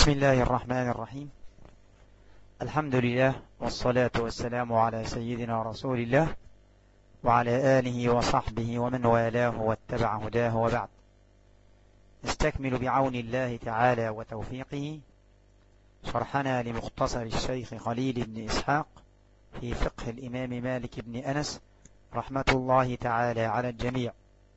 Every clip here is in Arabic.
بسم الله الرحمن الرحيم. الحمد لله والصلاة والسلام على سيدنا رسول الله وعلى آله وصحبه ومن والاه واتبع هداه، وبعد. نستكمل بعون الله تعالى وتوفيقه شرحنا لمختصر الشيخ خليل بن إسحاق في فقه الإمام مالك بن أنس رحمة الله تعالى على الجميع.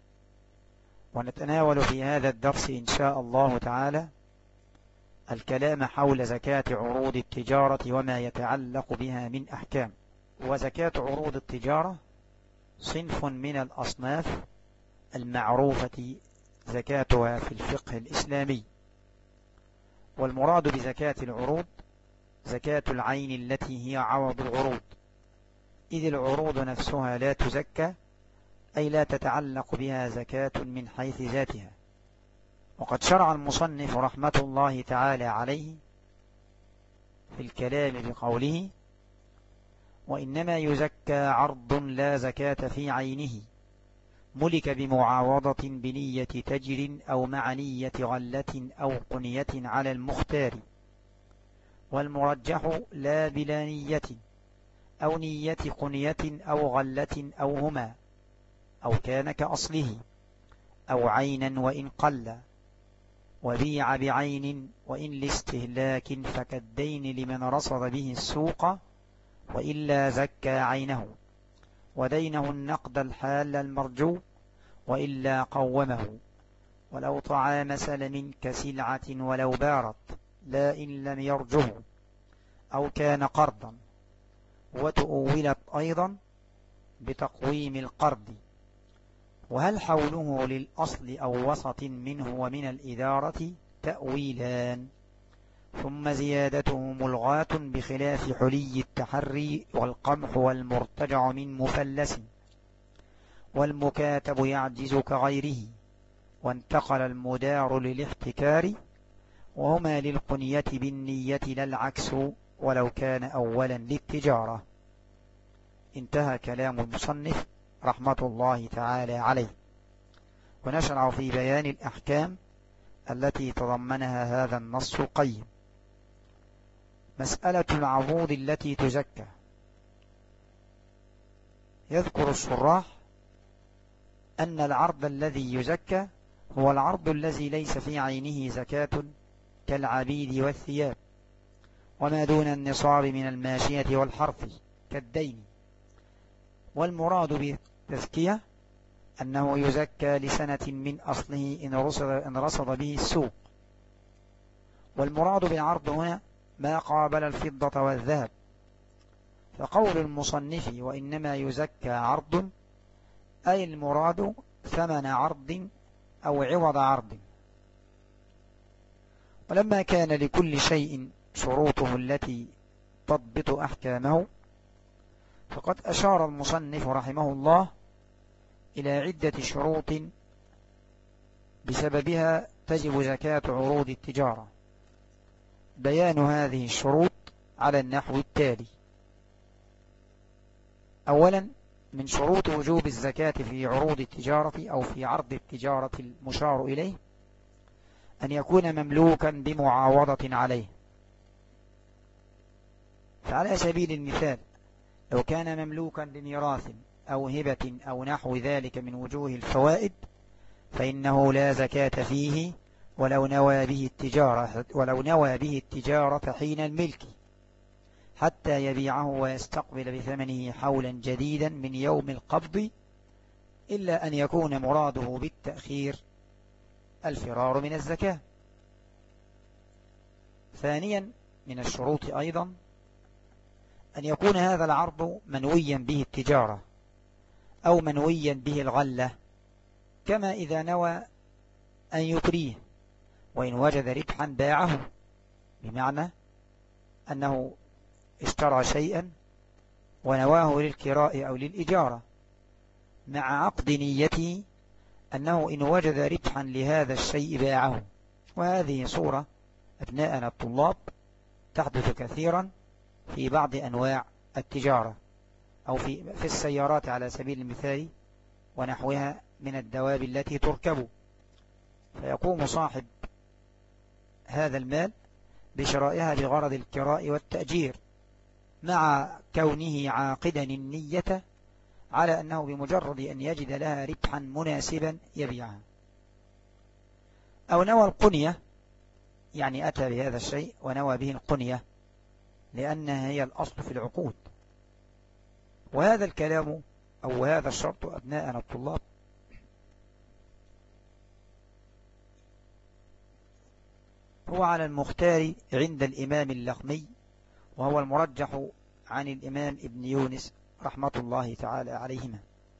ونتناول في هذا الدرس إن شاء الله تعالى الكلام حول زكاة عروض التجارة وما يتعلق بها من أحكام. وزكاة عروض التجارة صنف من الأصناف المعروفة زكاتها في الفقه الإسلامي. والمراد بزكاة العروض زكاة العين التي هي عوض العروض، إذ العروض نفسها لا تزكى، أي لا تتعلق بها زكاة من حيث ذاتها. وقد شرع المصنف رحمة الله تعالى عليه في الكلام بقوله: وإنما يزكى عرض لا زكاة في عينه، ملك بمعاوضة بنية تجر أو مع نية غلة أو قنية على المختار، والمرجح لا بلا نية أو نية قنية أو غلة أو هما، أو كان كأصله أو عينا وإن قل، وبيع بعين وإن لاستهلاك فكالدين لمن رصد به السوق، وإلا زكى عينه ودينه النقد الحال المرجو، وإلا قومه. ولو طعام سلم كسلعة ولو بارت، لا إن لم يرجه، أو كان قرضا، وتؤولت أيضا بتقويم القرض. وهل حوله للأصل أو وسط منه ومن الإدارة تأويلان، ثم زيادته ملغاة بخلاف حلي التحري والقمح والمرتجع من مفلس، والمكاتب يعجز كغيره، وانتقل المدار للاحتكار، وهما للقنية بالنية لا العكس، ولو كان أولا للتجارة. انتهى كلام المصنف رحمة الله تعالى عليه. ونشرع في بيان الأحكام التي تضمنها هذا النص القيم. مسألة العروض التي تزكى. يذكر الشراح أن العرض الذي يزكى هو العرض الذي ليس في عينه زكاة كالعبيد والثياب، وما دون النصاب من الماشية والحرث كالدين. والمراد بالتزكية أنه يزكى لسنة من أصله إن رصد به السوق. والمراد بالعرض هنا ما قابل الفضة والذهب. فقول المصنف وإنما يزكى عرض، أي المراد ثمن عرض أو عوض عرض. ولما كان لكل شيء شروطه التي تضبط أحكامه، فقد أشار المصنف رحمه الله إلى عدة شروط بسببها تجب زكاة عروض التجارة. بيان هذه الشروط على النحو التالي: أولا، من شروط وجوب الزكاة في عروض التجارة أو في عرض التجارة المشار إليه أن يكون مملوكا بمعاوضة عليه. فعلى سبيل المثال، لو كان مملوكا بميراث أو هبة أو نحو ذلك من وجوه الفوائد، فإنه لا زكاة فيه ولو نوى به التجارة حين الملك، حتى يبيعه ويستقبل بثمنه حولا جديدا من يوم القبض، إلا أن يكون مراده بالتأخير الفرار من الزكاة. ثانيا، من الشروط أيضا أن يكون هذا العرض منويا به التجارة أو منويا به الغلة، كما إذا نوى أن يكريه وإن وجد ربحا باعه، بمعنى أنه اشترى شيئا ونواه للكراء أو للإجارة، مع عقد نيته أنه إن وجد ربحا لهذا الشيء باعه. وهذه صورة أبناءنا الطلاب تحدث كثيرا في بعض أنواع التجارة، أو في السيارات على سبيل المثال ونحوها من الدواب التي تركب. فيقوم صاحب هذا المال بشرائها بغرض الكراء والتأجير، مع كونه عاقدا النية على أنه بمجرد أن يجد لها ربحا مناسبا يبيعها. أو نوى القنية، يعني أتى بهذا الشيء ونوى به القنية لأنها هي الأصل في العقود. وهذا الكلام أو هذا الشرط أبناءنا الطلاب هو على المختار عند الإمام اللخمي، وهو المرجح عن الإمام ابن يونس رحمة الله تعالى عليهما.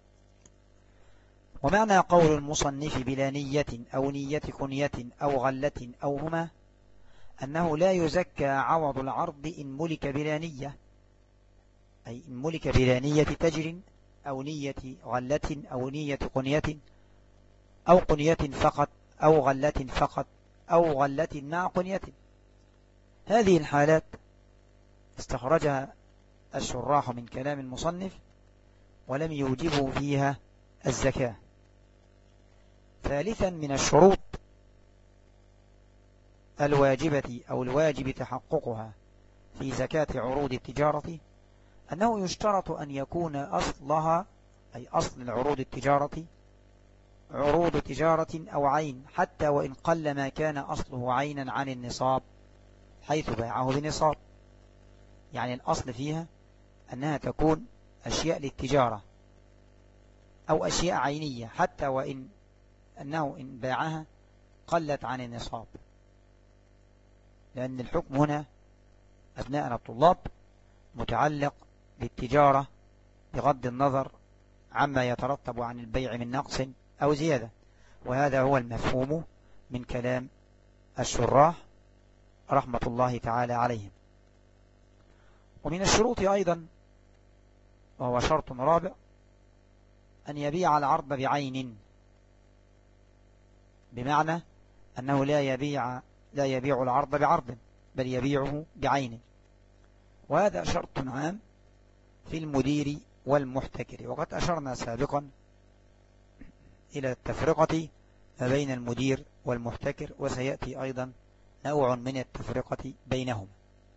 ومعنى قول المصنف بلا نية أو نية كنية أو غلة أو هما أنه لا يزكى عوض العرض إن ملك بلا نية، أي إن ملك بلا نية تجر أو نية غلة أو نية قنية أو قنية فقط أو غلة فقط أو غلة مع قنية. هذه الحالات استخرجها الشراح من كلام المصنف ولم يوجبوا فيها الزكاة. ثالثا من الشروط الواجبة أو الواجب تحققها في زكاة عروض التجارة أنه يشترط أن يكون أصلها، أي أصل العروض التجارة، عروض تجارة أو عين، حتى وإن قل ما كان أصله عينا عن النصاب حيث باعه بنصاب. يعني الأصل فيها أنها تكون أشياء للتجارة أو أشياء عينية، حتى وإن أنه إن باعها قلت عن النصاب، لأن الحكم هنا أبناءنا الطلاب متعلق بالتجارة بغض النظر عما يترتب عن البيع من نقص أو زيادة. وهذا هو المفهوم من كلام الشراح رحمة الله تعالى عليهم. ومن الشروط أيضا، وهو شرط رابع، أن يبيع العرض بعين، بمعنى أنه لا يبيع العرض بعرض بل يبيعه بعين. وهذا شرط عام في المدير والمحتكر، وقد أشرنا سابقا إلى التفرقة ما بين المدير والمحتكر، وسيأتي أيضا نوع من التفرقة بينهم.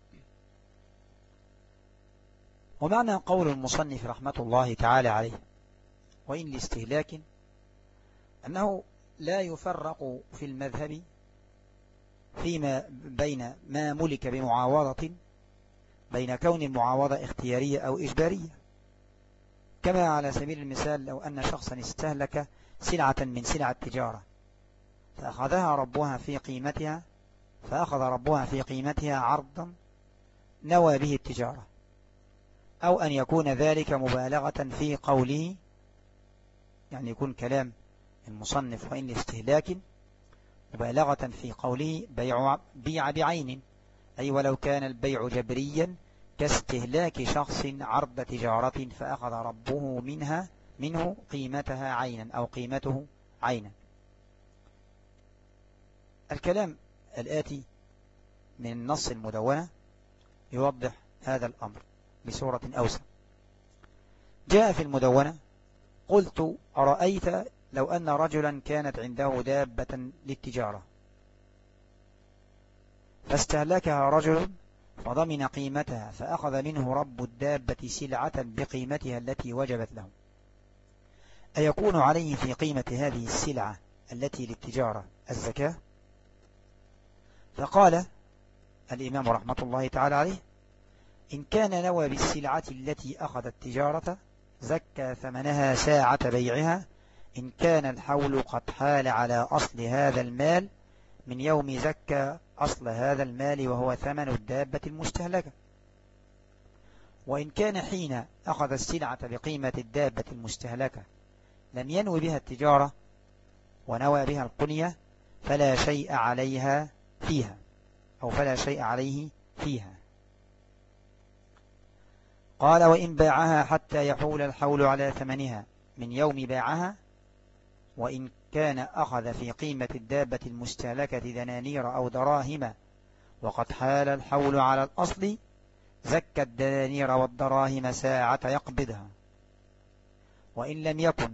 ومعنى قول المصنف رحمة الله تعالى عليه وإن لاستهلاك أنه لا يفرق في المذهب فيما بين ما ملك بمعاوضة بين كون المعاوضة اختيارية أو إجبارية. كما على سبيل المثال لو أن شخصا استهلك سلعة من سلع التجارة فأخذ ربها في قيمتها عرضا نوى به التجارة، أو أن يكون ذلك مبالغة في قوله، يعني يكون كلام المصنف وإن لاستهلاك مبالغة في قوله بيع بعين، أي ولو كان البيع جبريا كاستهلاك شخص عرض تجارة فأخذ ربه منه قيمتها عينا أو قيمته عينا. الكلام الآتي من النص المدونة يوضح هذا الأمر بصورة أوسع. جاء في المدونة: قلت أرأيت لو أن رجلا كانت عنده دابة للتجارة فاستهلكها رجل فضمن قيمتها فأخذ منه رب الدابة سلعة بقيمتها التي وجبت له، أيكون عليه في قيمة هذه السلعة التي للتجارة الزكاة؟ فقال الإمام رحمة الله تعالى عليه: إن كان نوى بالسلعة التي أخذ التجارة زكى ثمنها ساعة بيعها إن كان الحول قد حال على أصل هذا المال من يوم زكى أصل هذا المال وهو ثمن الدابة المستهلكة. وإن كان حين أخذ السلعة بقيمة الدابة المستهلكة لم ينوي بها التجارة ونوى بها القنية فلا شيء عليها فيها، أو فلا شيء عليه فيها. قال: وإن باعها حتى يحول الحول على ثمنها من يوم باعها، وإن كان أخذ في قيمة الدابة المستهلكة دنانير أو دراهم وقد حال الحول على الأصل زكى الدنانير والدراهم ساعة يقبضها. وإن لم يكن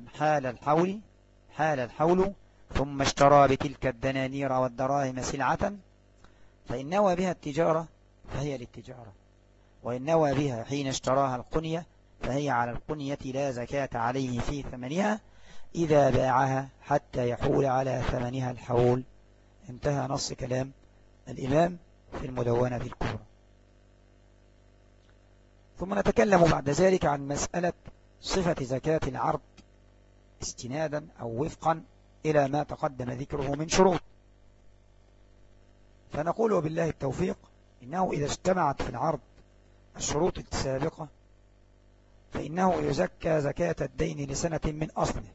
حال الحول ثم اشترى بتلك الدنانير والدراهم سلعة فإن نوى بها التجارة فهي للتجارة، وإن نوى بها حين اشتراها القنية فهي على القنية لا زكاة عليه في ثمنها إذا باعها حتى يحول على ثمنها الحول. انتهى نص كلام الإمام في المدونة الكبرى. ثم نتكلم بعد ذلك عن مسألة صفة زكاة العرض استنادا أو وفقا إلى ما تقدم ذكره من شروط. فنقول وبالله التوفيق إنه إذا اجتمعت في العرض الشروط السابقة فإنه يزكى زكاة الدين لسنة من أصله.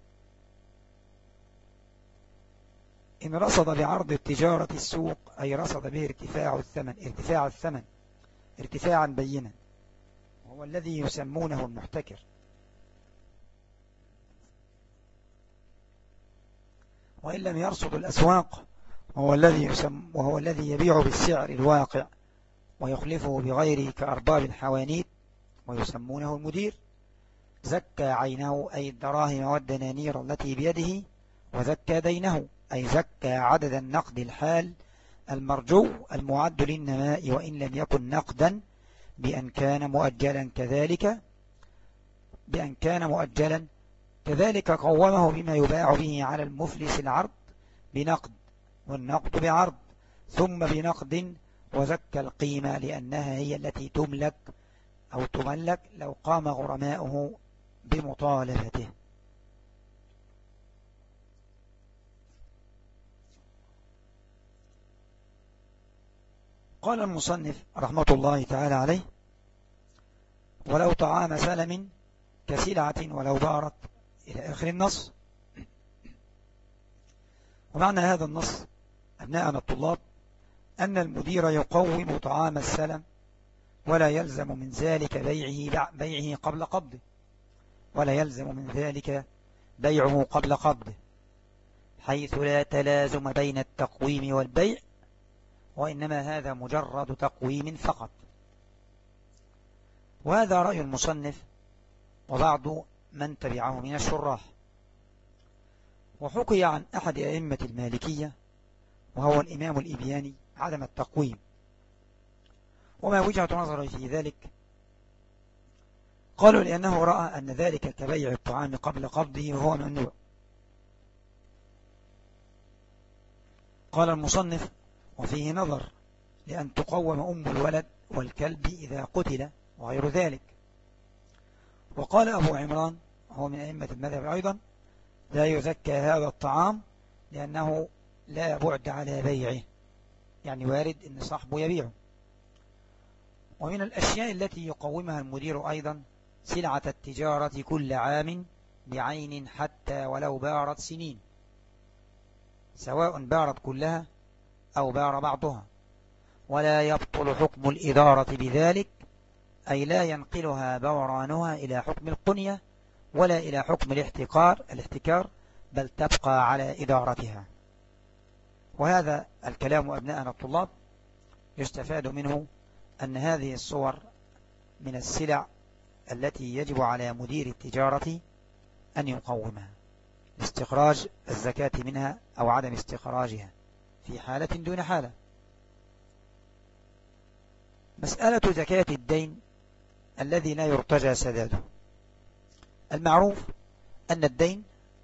إن رصد بعرض التجارة السوق أي رصد به ارتفاع الثمن ارتفاعا بينا، وهو الذي يسمونه المحتكر. وإن لم يرصد الأسواق وهو الذي يبيع بالسعر الواقع ويخلفه بغيره كأرباب الحوانيت ويسمونه المدير، زكى عينه أي الدراهم والدنانير التي بيده، وزكى دينه أي زكى عدد النقد الحال المرجو المعد للنماء وإن لم يكن نقدا بأن كان مؤجلا كذلك قومه بما يباع به على المفلس العرض بنقد والنقد بعرض ثم بنقد، وزكى القيمة لأنها هي التي تملك أو تملك لو قام غرماؤه بمطالبته. قال المصنف رحمة الله تعالى عليه: ولو طعام سلم كسلعة ولو بارت، إلى آخر النص. ومعنى هذا النص أبناءنا الطلاب أن المدير يقوم طعام السلم ولا يلزم من ذلك بيعه قبل قبضه، ولا يلزم من ذلك بيعه قبل قبضه، حيث لا تلازم بين التقويم والبيع، وإنما هذا مجرد تقويم فقط. وهذا رأي المصنف وبعض من تبعه من الشراح. وحكي عن أحد أئمة المالكية وهو الإمام الإبياني عدم التقويم. وما وجهة نظري في ذلك؟ قالوا لأنه رأى أن ذلك كبيع الطعام قبل قبضه وهو ممنوع. قال المصنف: وفيه نظر لأن تقوم أم الولد والكلب إذا قتل وغير ذلك. وقال أبو عمران هو من أئمة المذهب أيضا: لا يزكى هذا الطعام لأنه لا بعد على بيعه، يعني وارد أن صاحبه يبيعه. ومن الأشياء التي يقومها المدير أيضا سلعة التجارة كل عام بعين حتى ولو بارت سنين، سواء بارت كلها أو بار بعضها، ولا يبطل حكم الإدارة بذلك، أي لا ينقلها بورانها إلى حكم القنية ولا إلى حكم الاحتكار، بل تبقى على إدارتها. وهذا الكلام أبناءنا الطلاب يستفاد منه أن هذه الصور من السلع التي يجب على مدير التجارة أن يقومها لاستخراج الزكاة منها أو عدم استخراجها في حالة دون حالة. مسألة زكاة الدين الذي لا يرتجى سداده. المعروف أن الدين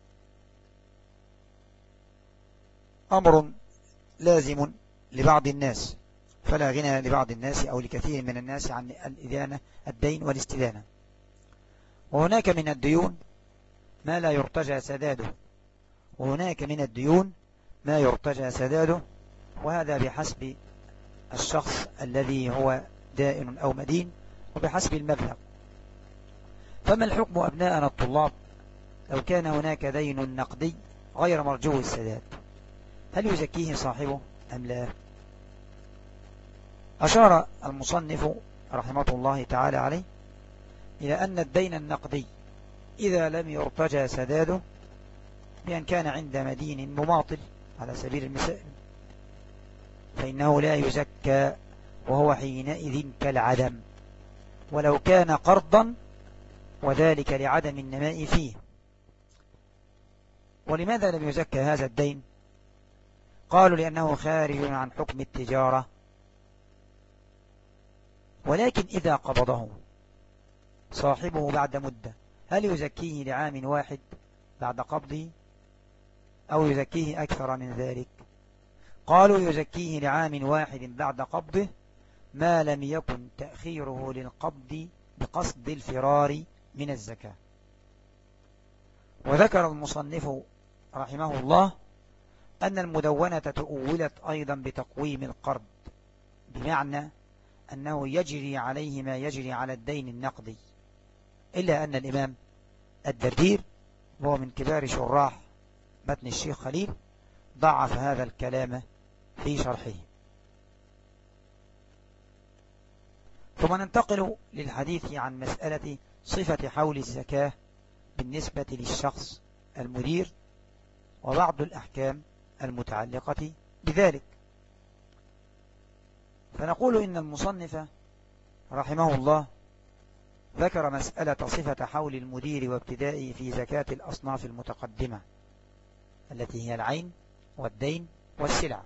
أمر لازم لبعض الناس، فلا غنى لبعض الناس أو لكثير من الناس عن الدين والاستدانة. وهناك من الديون ما لا يرتجى سداده، وهناك من الديون ما يرتجى سداده، وهذا بحسب الشخص الذي هو دائن أو مدين وبحسب المبلغ. فما الحكم أبناءنا الطلاب لو كان هناك دين نقدي غير مرجو السداد؟ هل يزكيه صاحبه أم لا؟ أشار المصنف رحمة الله تعالى عليه إلى أن الدين النقدي إذا لم يرتجى سداده بأن كان عند مدين مماطل على سبيل المثال فإنه لا يزكى، وهو حينئذ كالعدم ولو كان قرضا، وذلك لعدم النماء فيه. ولماذا لم يزكى هذا الدين؟ قالوا لأنه خارج عن حكم التجارة. ولكن إذا قبضه صاحبه بعد مدة هل يزكيه لعام واحد بعد قبضه أو يزكيه أكثر من ذلك؟ قالوا يزكيه لعام واحد بعد قبضه ما لم يكن تأخيره للقبض بقصد الفرار من الزكاة. وذكر المصنف رحمه الله أن المدونة تؤولت أيضا بتقويم القرض، بمعنى أنه يجري عليه ما يجري على الدين النقدي، إلا أن الإمام الدردير وهو من كبار شراح متن الشيخ خليل ضعف هذا الكلام في شرحه. ثم ننتقل للحديث عن مسألة صفة حول الزكاة بالنسبة للشخص المدير وبعض الأحكام المتعلقة بذلك. فنقول إن المصنف رحمه الله ذكر مسألة صفة حول المدير وابتدائه في زكاة الأصناف المتقدمة التي هي العين والدين والسلع،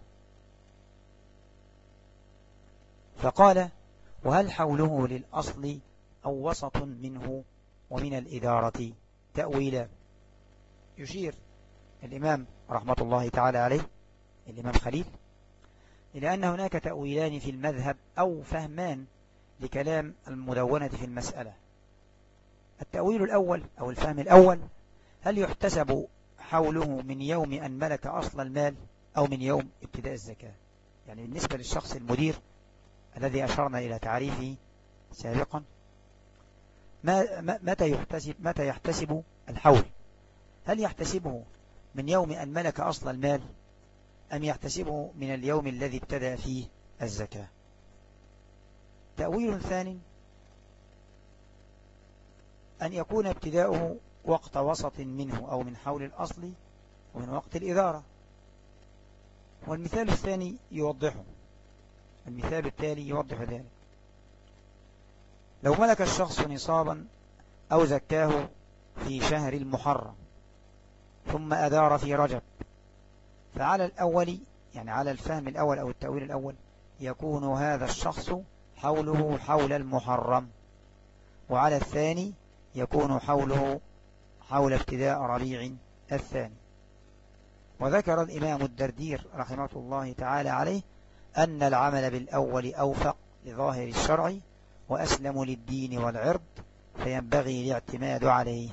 فقال: وهل حوله للأصل أو وسط منه ومن الإدارة تأويلا. يشير الإمام رحمة الله تعالى عليه الإمام خليل إلى أن هناك تأويلان في المذهب أو فهمان لكلام المدونة في المسألة. التأويل الأول أو الفهم الأول: هل يحتسب حوله من يوم أن ملك أصل المال أو من يوم ابتداء الزكاة؟ يعني بالنسبة للشخص المدير الذي أشرنا إلى تعريفه سابقا، متى يحتسب الحول؟ هل يحتسبه من يوم أن ملك أصل المال أم يحتسبه من اليوم الذي ابتدأ فيه الزكاة؟ تأويل ثاني: أن يكون ابتداؤه وقت وسط منه أو من حول الأصل ومن وقت الإدارة. والمثال الثاني يوضحه، المثال التالي يوضح ذلك: لو ملك الشخص نصابا أو زكاه في شهر المحرم ثم أدار في رجب، فعلى الأول يعني على الفهم الأول أو التأويل الأول يكون هذا الشخص حوله حول المحرم، وعلى الثاني يكون حوله حول ابتداء ربيع الثاني. وذكر الإمام الدردير رحمه الله تعالى عليه أن العمل بالأول أوفق لظاهر الشرع وأسلم للدين والعرض، فينبغي الاعتماد عليه.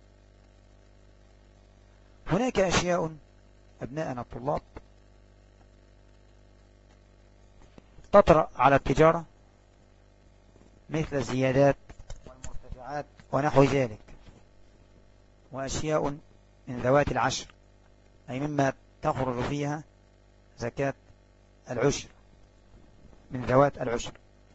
هناك أشياء أبناءنا الطلاب تطرأ على التجارة مثل الزيادات والمرتفعات ونحو ذلك، وأشياء من ذوات العشر، أي مما تخرج فيها زكاة العشر، من ذوات العشر.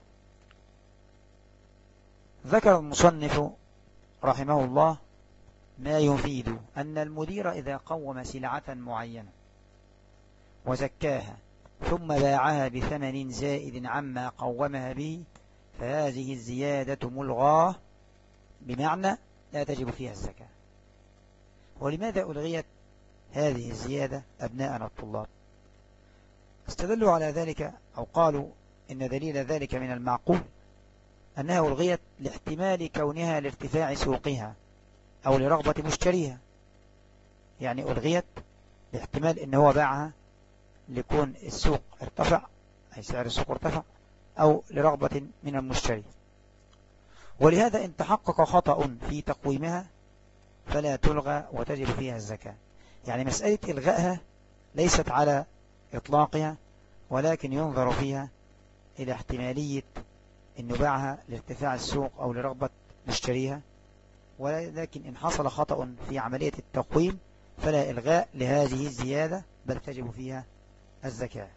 ذكر المصنف رحمه الله ما يفيد أن المدير إذا قوم سلعة معينة وزكاها ثم باعها بثمن زائد عما قومها به فهذه الزيادة ملغاة، بمعنى لا تجب فيها الزكاة. ولماذا ألغيت هذه الزيادة أبناءنا الطلاب؟ استدلوا على ذلك أو قالوا إن دليل ذلك من المعقول أنها ألغيت لاحتمال كونها لارتفاع سوقها أو لرغبة مشتريها. يعني ألغيت لاحتمال إن هو باعها لكون السوق ارتفع، أي سعر السوق ارتفع، أو لرغبة من المشتري. ولهذا إن تحقق خطأ في تقويمها فلا تلغى وتجب فيها الزكاة. يعني مسألة إلغائها ليست على إطلاقها، ولكن ينظر فيها إلى احتمالية إنه باعها لارتفاع السوق أو لرغبة مشتريها، ولكن إن حصل خطأ في عملية التقويم فلا إلغاء لهذه الزيادة، بل تجب فيها الزكاة.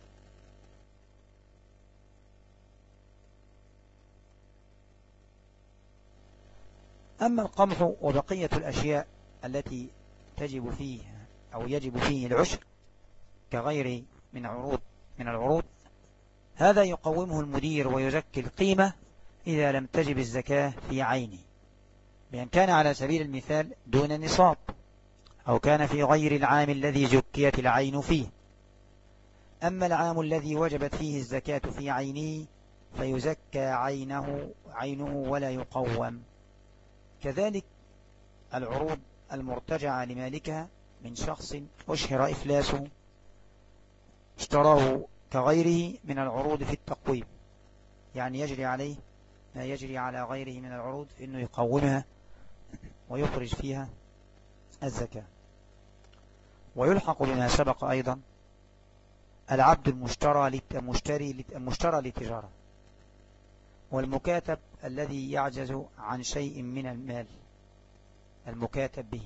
أما القمح وبقية الأشياء التي تجب فيها أو يجب فيه العشر كغير من العروض، هذا يقومه المدير ويزكي القيمة إذا لم تجب الزكاة في عينه، بأن كان على سبيل المثال دون نصاب، أو كان في غير العام الذي زكيت العين فيه. أما العام الذي وجبت فيه الزكاة في عينه فيزكى عينه ولا يقوم. كذلك العروض المرتجعة لمالكها من شخص أشهر إفلاسه اشتراه كغيره من العروض في التقويم، يعني يجري عليه ما يجري على غيره من العروض في أنه يقومها ويخرج فيها الزكاة. ويلحق بما سبق أيضا العبد المشترى للتجارة، والمكاتب الذي يعجز عن شيء من المال المكاتب به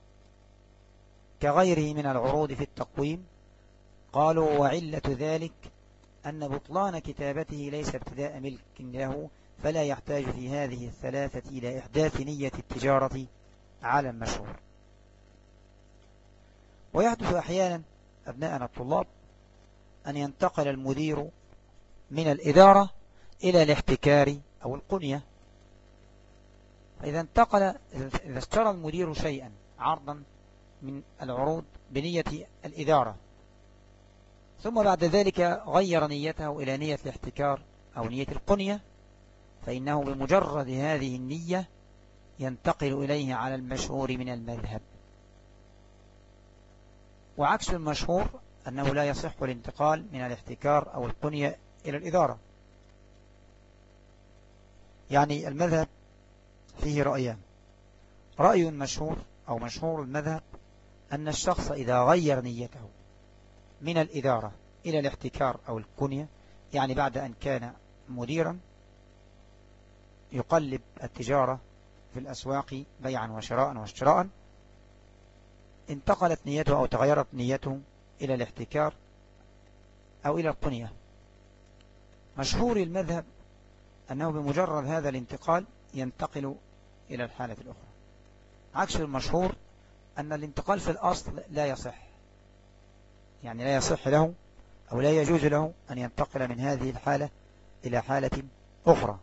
كغيره من العروض في التقويم. قالوا وعلة ذلك أن بطلان كتابته ليس ابتداء ملك له، فلا يحتاج في هذه الثلاثة إلى إحداث نية التجارة على المشهور. ويحدث أحيانا أبناءنا الطلاب أن ينتقل المدير من الإدارة إلى الاحتكار أو القنية. فإذا إذا اشترى المدير شيئا عرضا من العروض بنية الإدارة، ثم بعد ذلك غير نيته إلى نية الاحتكار أو نية القنية، فإنه بمجرد هذه النية ينتقل إليه على المشهور من المذهب. وعكس المشهور أنه لا يصح الانتقال من الاحتكار أو القنية إلى الإدارة. يعني المذهب فيه رأيان: رأي مشهور أو مشهور المذهب أن الشخص إذا غير نيته من الإدارة إلى الاحتكار أو القنية، يعني بعد أن كان مديرا يقلب التجارة في الأسواق بيعا وشراء واشتراء، انتقلت نيته أو تغيرت نيته إلى الاحتكار أو إلى القنية. مشهور المذهب أنه بمجرد هذا الانتقال ينتقل إلى الحالة الأخرى. عكس المشهور أن الانتقال في الأصل لا يصح، يعني لا يصح له أو لا يجوز له أن ينتقل من هذه الحالة إلى حالة أخرى.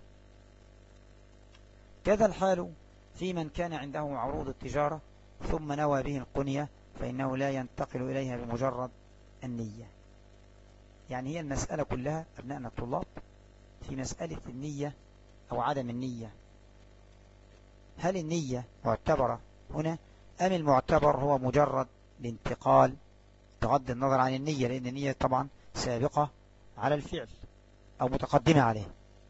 كذا الحال في من كان عنده عروض التجارة ثم نوى به القنية، فإنه لا ينتقل إليها بمجرد النية. يعني هي المسألة كلها أبنائنا الطلاب في مسألة النية أو عدم النية. هل النية معتبرة هنا أم المعتبر هو مجرد الانتقال، بغض النظر عن النية، لأن النية طبعا سابقة على الفعل أو متقدمة عليه.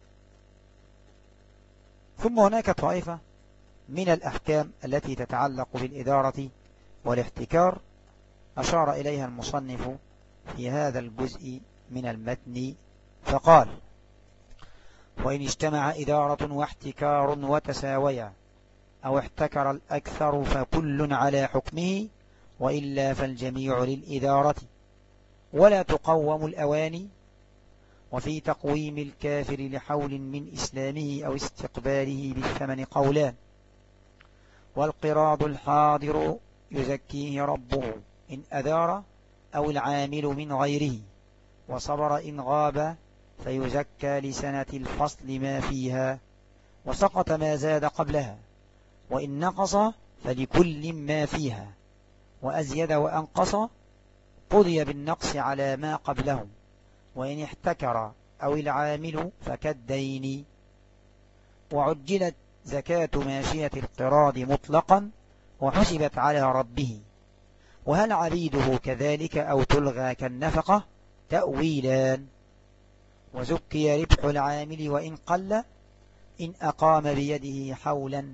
ثم هناك طائفة من الأحكام التي تتعلق بالإدارة والاحتكار أشار إليها المصنف في هذا الجزء من المتن فقال: وإن اجتمع إدارة واحتكار وتساويا أو احتكر الأكثر فكل على حكمه، وإلا فالجميع للإدارة ولا تقوم الأواني. وفي تقويم الكافر لحول من إسلامه أو استقباله بالثمن قولان: والقراض الحاضر يزكيه ربه إن أدار أو العامل من غيره، وصبر إن غاب فيزكى لسنة الفصل ما فيها، وسقط ما زاد قبلها، وإن نقص فلكل ما فيها، وأزيد وأنقص قضي بالنقص على ما قبله، وإن احتكر أو العامل فكالدين. وعجلت زكاة ماشية القراض مطلقا وحسبت على ربه، وهل عبيده كذلك أو تلغى كالنفقة؟ تأويلان. وزكي ربح العامل وإن قل إن أقام بيده حولا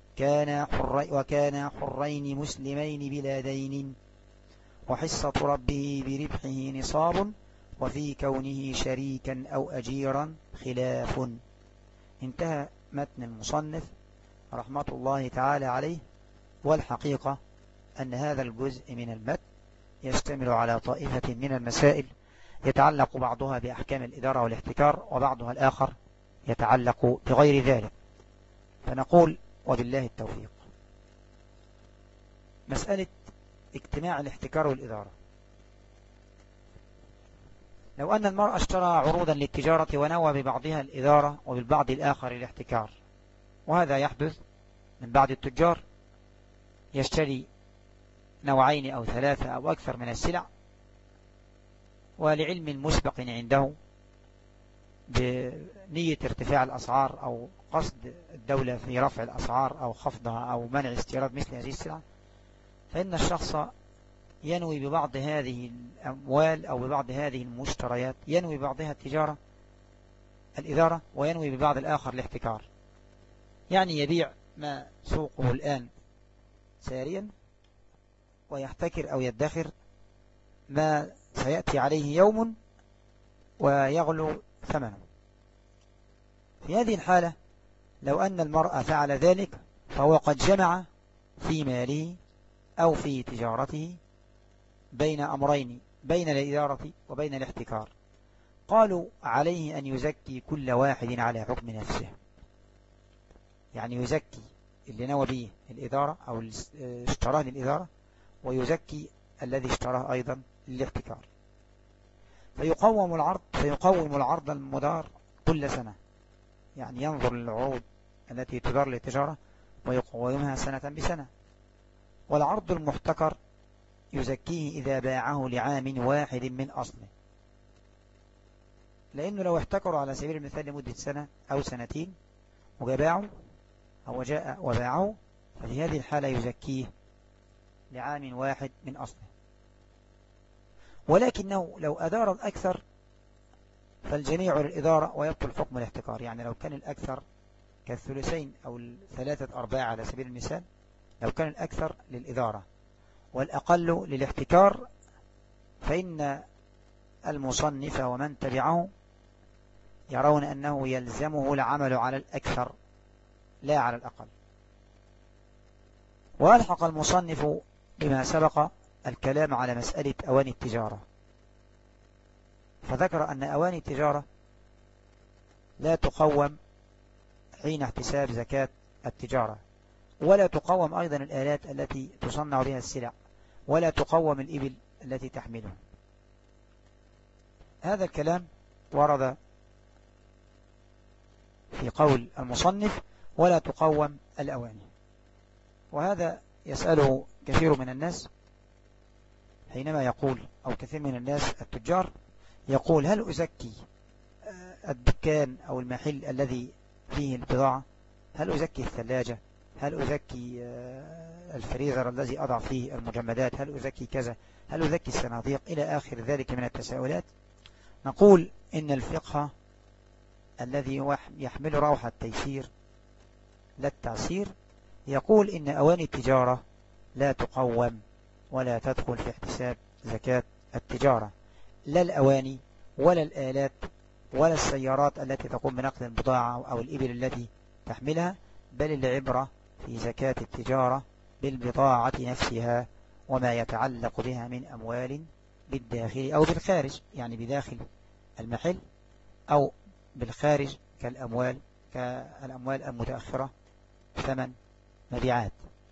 وكان حرين مسلمين بلا دين، وحصة ربه بربحه نصاب، وفي كونه شريكا أو أجيرا خلاف. انتهى متن المصنف رحمة الله تعالى عليه. والحقيقة أن هذا الجزء من المتن يشتمل على طائفة من المسائل يتعلق بعضها بأحكام الإدارة والاحتكار، وبعضها الآخر يتعلق بغير ذلك. فنقول وبالله التوفيق. مسألة اجتماع الاحتكار والإدارة: لو أن المرء اشترى عروضا للتجارة ونوى ببعضها الإدارة وبالبعض الآخر الاحتكار، وهذا يحدث من بعض التجار يشتري نوعين أو ثلاثة أو أكثر من السلع، ولعلم مسبق عنده بنية ارتفاع الأسعار أو قصد الدولة في رفع الأسعار أو خفضها أو منع استيراد مثل هذه السلع، فإن الشخص ينوي ببعض هذه الأموال أو ببعض هذه المشتريات، ينوي ببعضها التجارة الإدارة، وينوي ببعض الآخر الاحتكار. يعني يبيع ما سوقه الآن ساريا ويحتكر أو يدخر ما سيأتي عليه يوم ويغلو ثمنه. في هذه الحالة لو أن المرأة فعل ذلك فهو قد جمع في ماله أو في تجارته بين أمرين، بين الإدارة وبين الاحتكار. قالوا عليه أن يزكي كل واحد على حكم نفسه، يعني يزكي اللي نوى به الإدارة أو اشتراه للإدارة، ويزكي الذي اشتراه أيضا للاحتكار. فيقوم العرض المدار كل سنة، يعني ينظر للعروض التي تدار للتجارة ويقومها سنة بسنة. والعرض المحتكر يزكيه إذا باعه لعام واحد من أصله، لأنه لو احتكروا على سبيل المثال لمدة سنة أو سنتين وجاء وباعه، ففي هذه الحالة يزكيه لعام واحد من أصله. ولكنه لو أدار الأكثر فالجميع للإدارة ويبطل حكم الاحتكار. يعني لو كان الأكثر كالثلثين أو الثلاثة أرباع على سبيل المثال، لو كان الأكثر للإدارة والأقل للاحتكار، فإن المصنف ومن تبعه يرون أنه يلزمه العمل على الأكثر لا على الأقل. وألحق المصنف بما سبق الكلام على مسألة أواني التجارة، فذكر أن أواني التجارة لا تقوم حين احتساب زكاة التجارة، ولا تقوم أيضا الآلات التي تصنع بها السلع، ولا تقوم الإبل التي تحملها. هذا الكلام ورد في قول المصنف ولا تقوم الأواني. وهذا يسأله كثير من الناس حينما يقول، أو كثير من الناس التجار يقول: هل أزكي الدكان أو المحل الذي فيه البضاعة؟ هل أزكي الثلاجة؟ هل أزكي الفريزر الذي أضع فيه المجمدات؟ هل أزكي كذا؟ هل أزكي الصناديق؟ إلى آخر ذلك من التساؤلات. نقول إن الفقه الذي يحمل روح التيسير لا التعسير يقول إن أواني التجارة لا تقوم ولا تدخل في احتساب زكاة التجارة، لا الأواني ولا الآلات ولا السيارات التي تقوم بنقل البضاعة أو الإبل التي تحملها، بل العبرة في زكاة التجارة بالبضاعة نفسها وما يتعلق بها من أموال بالداخل أو بالخارج، يعني بداخل المحل أو بالخارج كالأموال المتأخرة ثمن مبيعات.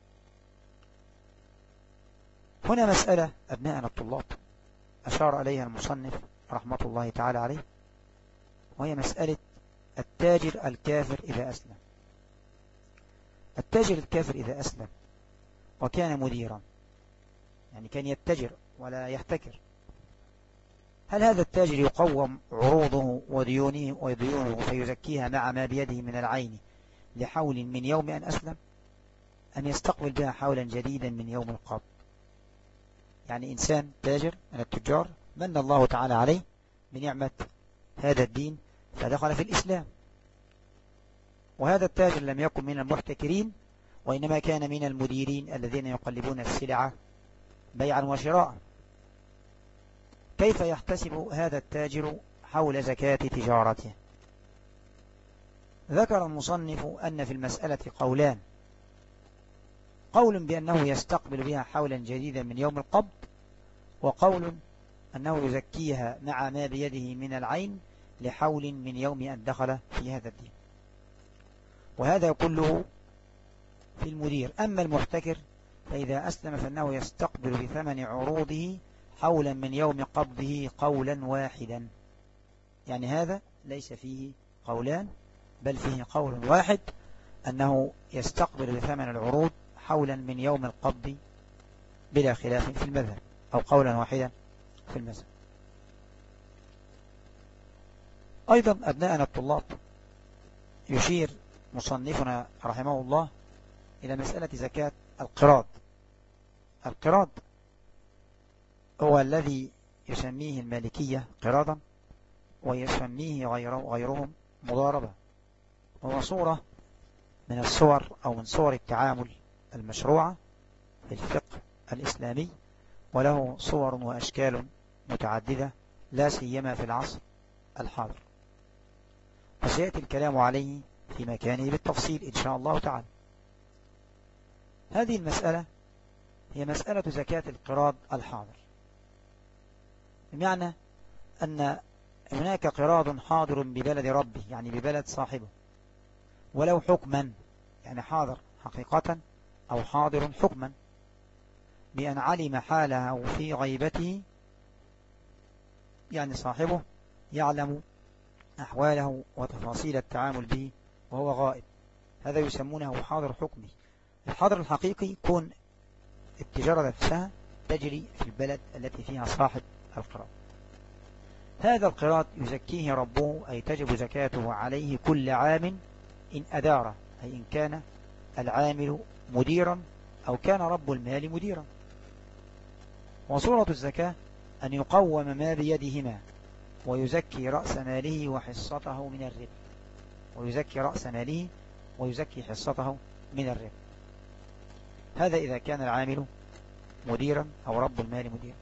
هنا مسألة أبناءنا الطلاب أشار إليها المصنف رحمة الله تعالى عليه، وهي مسألة التاجر الكافر إذا أسلم. التاجر الكافر إذا أسلم وكان مديرا، يعني كان يتجر ولا يحتكر، هل هذا التاجر يقوم عروضه وديونه فيزكيها مع ما بيده من العين لحول من يوم أن أسلم، أم يستقبل بها حولا جديدا من يوم القبض؟ يعني إنسان تاجر من التجار من الله تعالى عليه بنعمة هذا الدين فدخل في الإسلام، وهذا التاجر لم يكن من المحتكرين وإنما كان من المديرين الذين يقلبون السلعة بيعا وشراء. كيف يحتسب هذا التاجر حول زكاة تجارته؟ ذكر المصنف أن في المسألة قولان: قول بأنه يستقبل بها حولا جديدا من يوم القبض، وقول أنه يزكيها مع ما بيده من العين لحول من يوم أن دخل في هذا الدين. وهذا كله في المدير. أما المحتكر فإذا أسلم فإنه يستقبل بثمن عروضه حولا من يوم قبضه قولا واحدا، يعني هذا ليس فيه قولان بل فيه قول واحد، أنه يستقبل بثمن العروض حولا من يوم القبض بلا خلاف في المذهب، أو قولا واحدا في المذهب. أيضا أبناءنا الطلاب، يشير مصنفنا رحمه الله إلى مسألة زكاة القراض. القراض هو الذي يسميه المالكية قراضا، ويسميه غيرهم مضاربة، وهو صورة من الصور أو من صور التعامل المشروعة في الفقه الإسلامي، وله صور وأشكال متعددة لا سيما في العصر الحاضر، وسيأتي الكلام عليه في مكانه بالتفصيل إن شاء الله تعالى. هذه المسألة هي مسألة زكاة القراض الحاضر، بمعنى أن هناك قراض حاضر ببلد ربه، يعني ببلد صاحبه، ولو حكما، يعني حاضر حقيقة أو حاضر حكما، بأن علم حاله في غيبته، يعني صاحبه يعلم أحواله وتفاصيل التعامل به وهو غائب، هذا يسمونه حاضر حكمي. الحاضر الحقيقي يكون التجارة نفسها تجري في البلد التي فيها صاحب القراض. هذا القراض يزكيه ربه، أي تجب زكاته عليه كل عام إن أدار، أي إن كان العامل مديرا أو كان رب المال مديرا. وصورة الزكاة أن يقوم ما بيدهما ويزكي رأس ماله وحصته من الربح، ويزكي رأس ماله ويزكي حصته من الربح. هذا إذا كان العامل مديرا أو رب المال مديرا.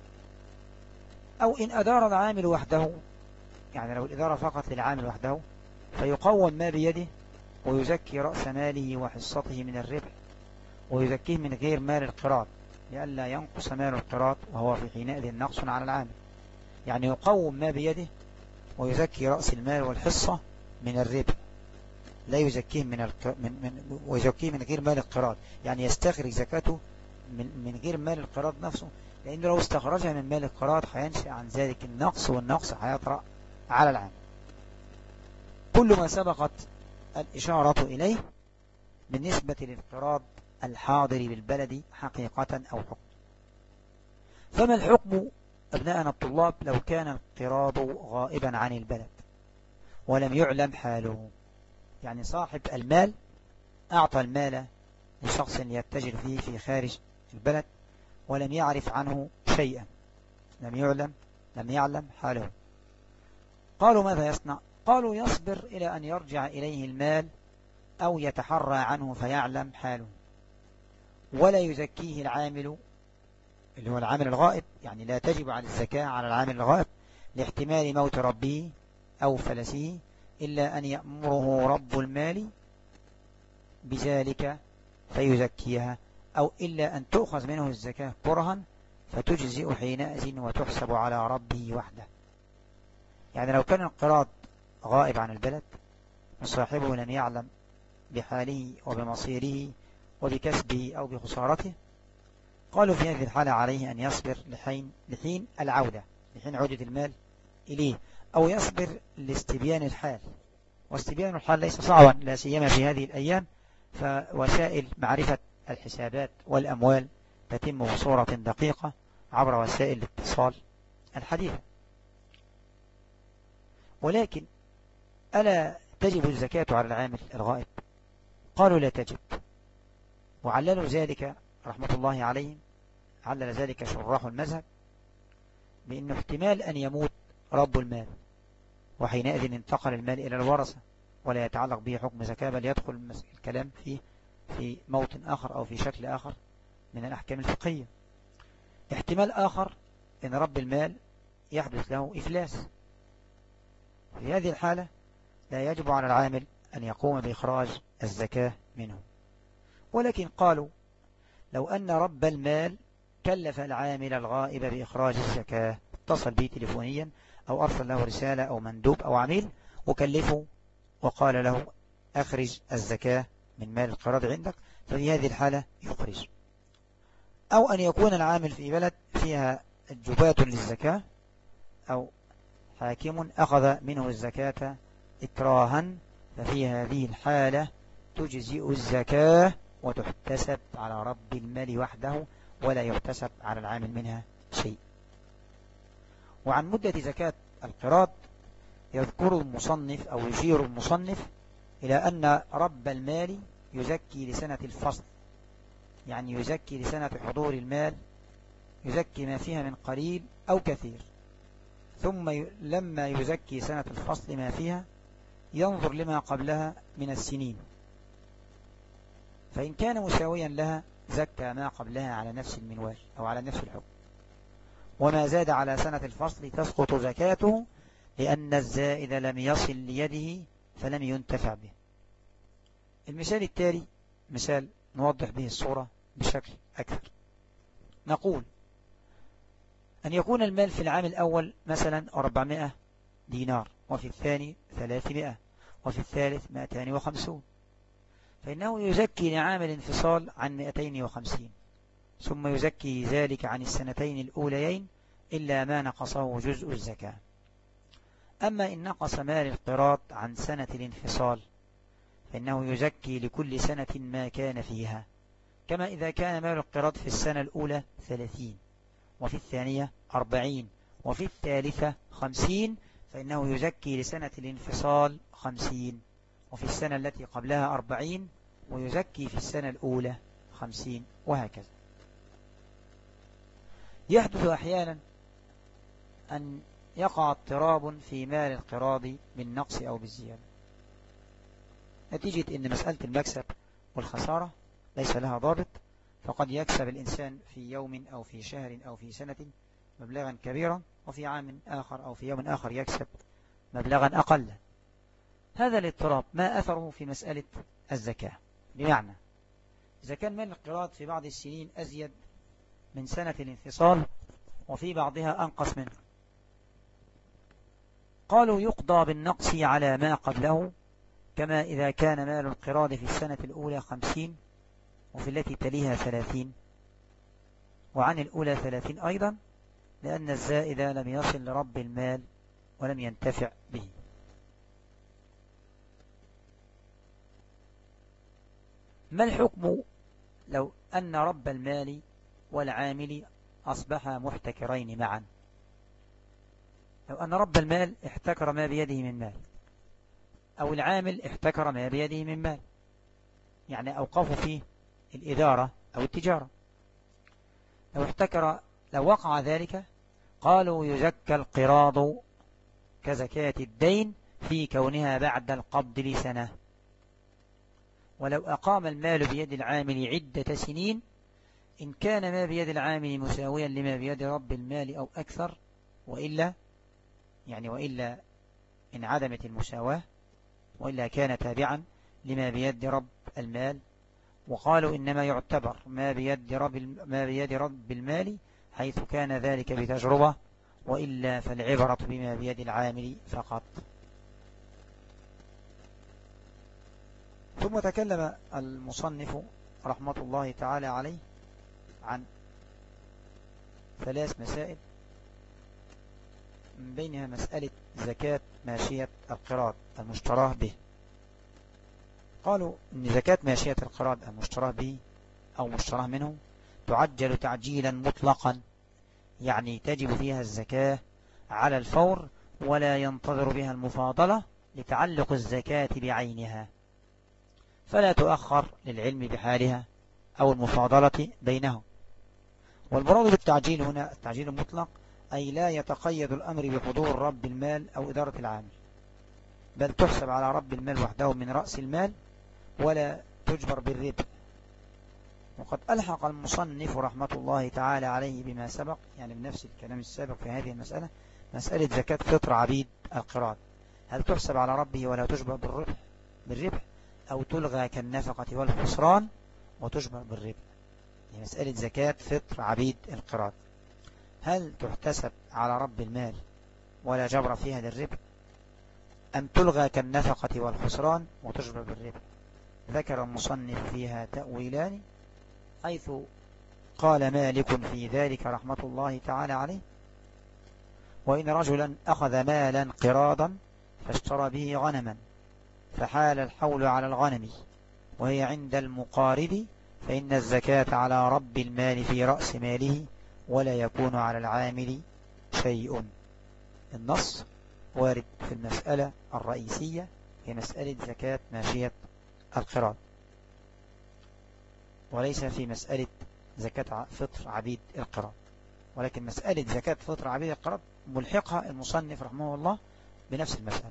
أو إن أدار العامل وحده، يعني لو الإدارة فقط للعامل وحده، فيقوم ما بيده ويزكي رأس ماله وحصته من الربح، ويزكيه من غير مال القراض لئلا ينقص مال القراض، وهو في حينئذ نقص على العامل. يعني يقوم ما بيده ويزكي رأس المال والحصة من الربح، لا يزكيه ويزكيه من غير مال القراض، يعني يستخرج زكاته من غير مال القراض نفسه، لأنه لو استخرجها من مال القراض هينشأ عن ذلك النقص، والنقص هيطرأ على العام. كل ما سبقت الإشارة إليه بالنسبة للقراض الحاضر بالبلد حقيقة أو حكم. فما الحكم أبناءنا الطلاب لو كان القراض غائبا عن البلد ولم يعلم حاله؟ يعني صاحب المال أعطى المال لشخص يتجر فيه في خارج البلد ولم يعرف عنه شيئا، لم يعلم حاله. قالوا ماذا يصنع؟ قالوا يصبر إلى أن يرجع إليه المال أو يتحرى عنه فيعلم حاله، ولا يزكيه العامل اللي هو العامل الغائب، يعني لا تجب على الزكاة على العامل الغائب لاحتمال موت ربه أو فلسه، إلا أن يأمره رب المال بذلك فيزكيها، أو إلا أن تؤخذ منه الزكاة كرها فتجزئ حينئذ وتحسب على ربه وحده. يعني لو كان القراض غائب عن البلد وصاحبه لم يعلم بحاله وبمصيره وبكسبه أو بخسارته، قالوا في هذه الحالة عليه أن يصبر لحين العودة، لحين عودة المال إليه، أو يصبر لاستبيان الحال. واستبيان الحال ليس صعبا، لا سيما في هذه الأيام، فوسائل معرفة الحسابات والأموال تتم بصورة دقيقة عبر وسائل الاتصال الحديثة. ولكن ألا تجب الزكاة على العامل الغائب؟ قالوا لا تجب، وعللوا ذلك رحمة الله عليهم، علل ذلك شراح المذهب بأنه احتمال أن يموت رب المال، وحينئذ انتقل المال إلى الورثة ولا يتعلق به حكم زكاة، بل يدخل الكلام في موت آخر أو في شكل آخر من الأحكام الفقهية. احتمال آخر أن رب المال يحدث له إفلاس، في هذه الحالة لا يجب على العامل أن يقوم بإخراج الزكاة منه. ولكن قالوا لو أن رب المال كلف العامل الغائب بإخراج الزكاة، اتصل به تليفونيا أو أرسل له رسالة أو مندوب أو عميل وكلفه وقال له أخرج الزكاة من مال القراض عندك، ففي هذه الحالة يخرج. أو أن يكون العامل في بلد فيها جباة للزكاة أو حاكم أخذ منه الزكاة إكراها، ففي هذه الحالة تجزئ الزكاة وتحتسب على رب المال وحده ولا يحتسب على العامل منها شيء. وعن مدة زكاة القراض يذكر المصنف أو يشير المصنف إلى أن رب المال يزكي لسنة الفصل، يعني يزكي لسنة حضور المال، يزكي ما فيها من قليل أو كثير، ثم لما يزكي سنة الفصل ما فيها ينظر لما قبلها من السنين، فإن كان مساويا لها زكى ما قبلها على نفس المنوال أو على نفس الحكم، وما زاد على سنة الفصل تسقط زكاته لأن الزائد لم يصل ليده فلم ينتفع به. المثال التالي مثال نوضح به الصورة بشكل أكثر. نقول أن يكون المال في العام الأول مثلا 400 دينار، وفي الثاني 300، وفي الثالث 250، فإنه يزكي لعام الانفصال عن 250، ثم يزكي ذلك عن السنتين الأوليين إلا ما نقصه جزء الزكاة. أما إن نقص مال القراض عن سنة الانفصال فإنه يزكي لكل سنة ما كان فيها، كما إذا كان مال القراض في السنة الأولى 30، وفي الثانية 40، وفي الثالثة 50، فإنه يزكي لسنة الانفصال 50، وفي السنة التي قبلها 40، ويزكي في السنة الأولى 50، وهكذا. يحدث أحيانا أن يقع اضطراب في مال القراض بالنقص أو بالزيادة، نتيجة أن مسألة المكسب والخسارة ليس لها ضابط، فقد يكسب الإنسان في يوم أو في شهر أو في سنة مبلغا كبيرا، وفي عام آخر أو في يوم آخر يكسب مبلغا أقل. هذا الاضطراب ما أثره في مسألة الزكاة؟ بمعنى إذا كان مال القراض في بعض السنين أزيد من سنة الانفصال وفي بعضها أنقص منه، قالوا يقضى بالنقص على ما قبله، كما إذا كان مال القراض في السنة الأولى 50 وفي التي تليها 30، وعن الأولى 30 أيضا، لأن الزائد لم يصل لرب المال ولم ينتفع به. ما الحكم لو أن رب المال والعامل أصبحا محتكرين معا؟ لو أن رب المال احتكر ما بيده من مال، أو العامل احتكر ما بيده من مال، يعني أوقفوا فيه الإدارة أو التجارة، لو وقع ذلك قالوا يزكى القراض كزكاة الدين في كونها بعد القبض لسنة. ولو أقام المال بيد العامل عدة سنين، إن كان ما بيد العامل مساويا لما بيد رب المال أو أكثر، وإلا انعدمت المساواة، وإلا كان تابعا لما بيد رب المال. وقالوا إنما يعتبر ما بيد رب المال حيث كان ذلك بتجربة، وإلا فالعبرة بما بيد العامل فقط. ثم تكلم المصنف رحمة الله تعالى عليه عن 3 مسائل، من بينها مسألة زكاة ماشية القراض المشتراه به. قالوا إن زكاة ماشية القراض المشتراه به أو مشتراه منه تعجل تعجيلا مطلقا، يعني تجب فيها الزكاة على الفور، ولا ينتظر بها المفاضلة لتعلق الزكاة بعينها، فلا تؤخر للعلم بحالها أو المفاضلة بينهم. والمراد بالتعجيل هنا التعجيل المطلق، أي لا يتقيد الأمر بحضور رب المال أو إدارة العامل، بل تحسب على رب المال وحده من رأس المال ولا تجبر بالربا. وقد ألحق المصنف رحمة الله تعالى عليه بما سبق، يعني بنفس الكلام السابق في هذه المسألة، مسألة زكاة فطر عبيد القراض، هل تحسب على ربه ولا تجبر بالربح أو تلغى كالنفقة والخسران وتجبر بالربا؟ يعني مسألة زكاة فطر عبيد القراض، هل تحتسب على رب المال ولا جبر فيها للربا، أم تلغى كالنفقة والخسران وتجبر بالربا؟ ذكر المصنف فيها تأويلان، حيث قال مالك في ذلك رحمة الله تعالى عليه: وإن رجلا أخذ مالا قراضا فاشترى به غنما فحال الحول على الغنم وهي عند المقارض، فإن الزكاة على رب المال في رأس ماله ولا يكون على العامل شيء. النص وارد في المسألة الرئيسية هي مسألة زكاة ماشية القراد، وليس في مسألة زكاة فطر عبيد القراد. ولكن مسألة زكاة فطر عبيد القراد ملحقها المصنف رحمه الله بنفس المسألة.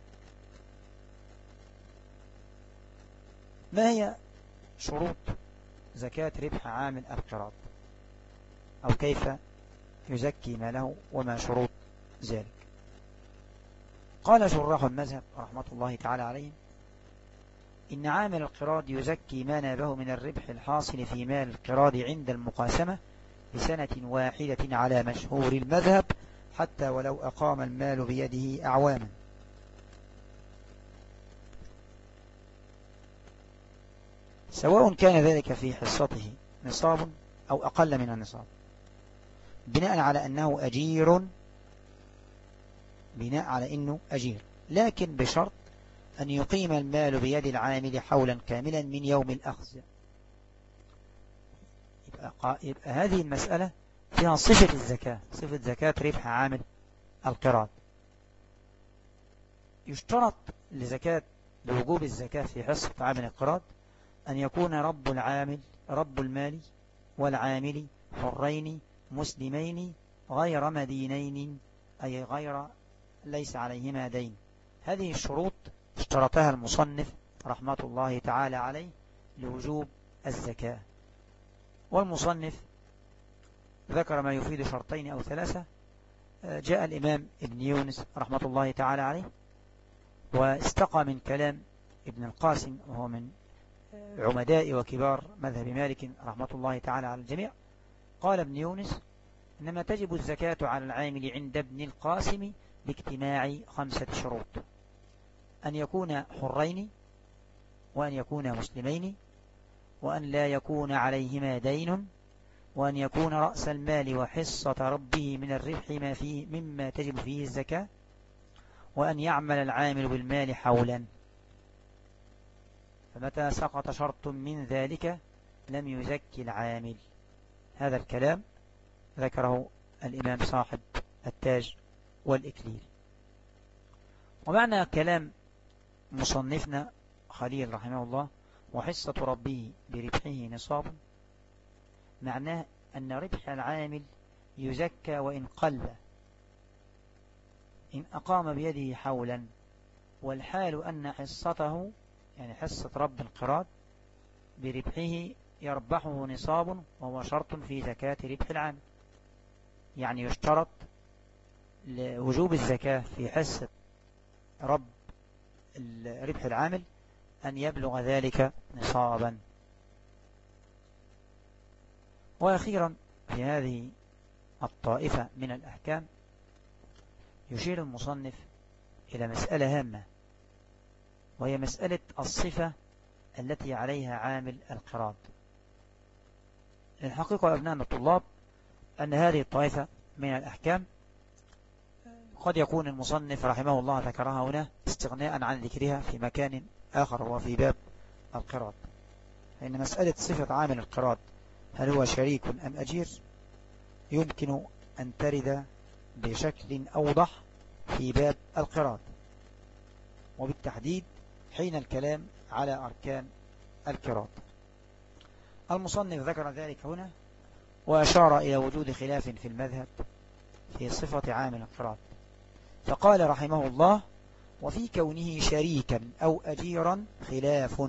ما هي شروط زكاة ربح عامل القراد، أو كيف يزكي ماله وما شروط ذلك؟ قال شراح المذهب رحمة الله تعالى عليهم: إن عامل القراد يزكي ما نابه من الربح الحاصل في مال القراد عند المقاسمة بسنة واحدة على مشهور المذهب، حتى ولو أقام المال بيده أعواما. سواء كان ذلك في حصته نصاب أو أقل من النصاب، بناء على أنه أجير، بناء على أنه أجير، لكن بشرط أن يقيم المال بيد العامل حولا كاملا من يوم الأخذ. يبقى هذه المسألة فيها صفة الزكاة، صفة زكاة ربح عامل القراد. يشترط لوجوب الزكاة في حصة عامل القراد أن يكون رب المال والعامل حرين مسلمين غير مدينين، أي غير ليس عليهما دين. هذه الشروط اشترطها المصنف رحمة الله تعالى عليه لوجوب الزكاة. والمصنف ذكر ما يفيد شرطين أو ثلاثة. جاء الإمام ابن يونس رحمة الله تعالى عليه واستقى من كلام ابن القاسم، وهو من عمداء وكبار مذهب مالك رحمة الله تعالى على الجميع. قال ابن يونس: إنما تجب الزكاة على العامل عند ابن القاسم باجتماع 5 شروط: أن يكون حرين، وأن يكون مسلمين، وأن لا يكون عليهما دين، وأن يكون رأس المال وحصة ربه من الربح ما فيه مما تجب فيه الزكاة، وأن يعمل العامل بالمال حولا. فمتى سقط شرط من ذلك لم يزكي العامل. هذا الكلام ذكره الإمام صاحب التاج والإكليل. ومعنى كلام مصنفنا خليل رحمه الله: وحصة ربه بربحه نصاب، معناه أن ربح العامل يزكى وإن قل، إن أقام بيده حولا. والحال أن حصته، يعني حصة رب القراد بربحه، يربحه نصاب، وهو شرط في زكاة ربح العامل. يعني يشترط لوجوب الزكاة في حصة ربح العامل أن يبلغ ذلك نصابا. وأخيرا في هذه الطائفة من الأحكام يشير المصنف إلى مسألة هامة، وهي مسألة الصفة التي عليها عامل القراد. الحقيقة أبناء الطلاب أن هذه الطائفة من الأحكام قد يكون المصنف رحمه الله ذكرها هنا استغناء عن ذكرها في مكان آخر، هو في باب القراد. فإن مسألة صفة عامل القراد، هل هو شريك أم أجير، يمكن أن ترد بشكل أوضح في باب القراد، وبالتحديد حين الكلام على أركان القراد. المصنف ذكر ذلك هنا وأشار إلى وجود خلاف في المذهب في صفة عامل القراد، فقال رحمه الله: وفي كونه شريكا أو أجيرا خلاف.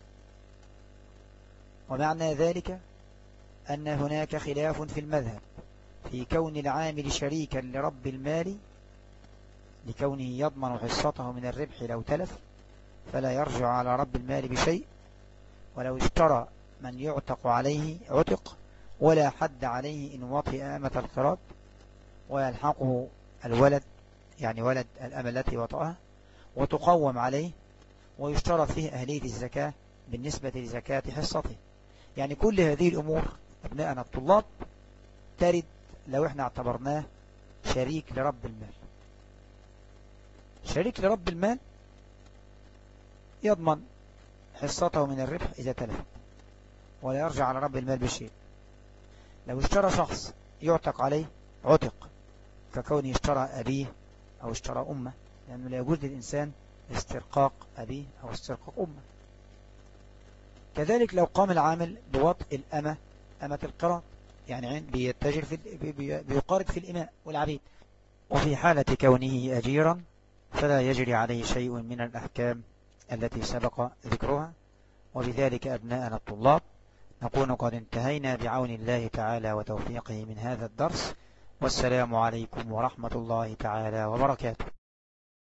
ومعنى ذلك أن هناك خلاف في المذهب في كون العامل شريكا لرب المال، لكونه يضمن حصته من الربح لو تلف فلا يرجع على رب المال بشيء، ولو اشترى من يعتق عليه عتق، ولا حد عليه إن وطئ أمة القراد، ويلحقه الولد، يعني ولد الأمة التي وطئها، وتقوم عليه، ويشترط فيه أهلية الزكاة بالنسبة لزكاة حصته. يعني كل هذه الأمور أبناءنا الطلاب ترد لو احنا اعتبرناه شريك لرب المال. شريك لرب المال يضمن حصته من الربح إذا تلف، ولا يرجع على رب المال بشيء. لو اشترى شخص يعتق عليه عتق، ككونه اشترى أبيه أو اشترى أمه، لأنه لا يجوز للإنسان استرقاق أبيه أو استرقاق أمه. كذلك لو قام العامل بوطء الأمة، أمة القراء، يعني بيتجر بيقارب في الإماء والعبيد، وفي حالة كونه أجيرا فلا يجري عليه شيء من الأحكام التي سبق ذكرها. وبذلك أبناءنا الطلاب نكون قد انتهينا بعون الله تعالى وتوفيقه من هذا الدرس، والسلام عليكم ورحمة الله تعالى وبركاته.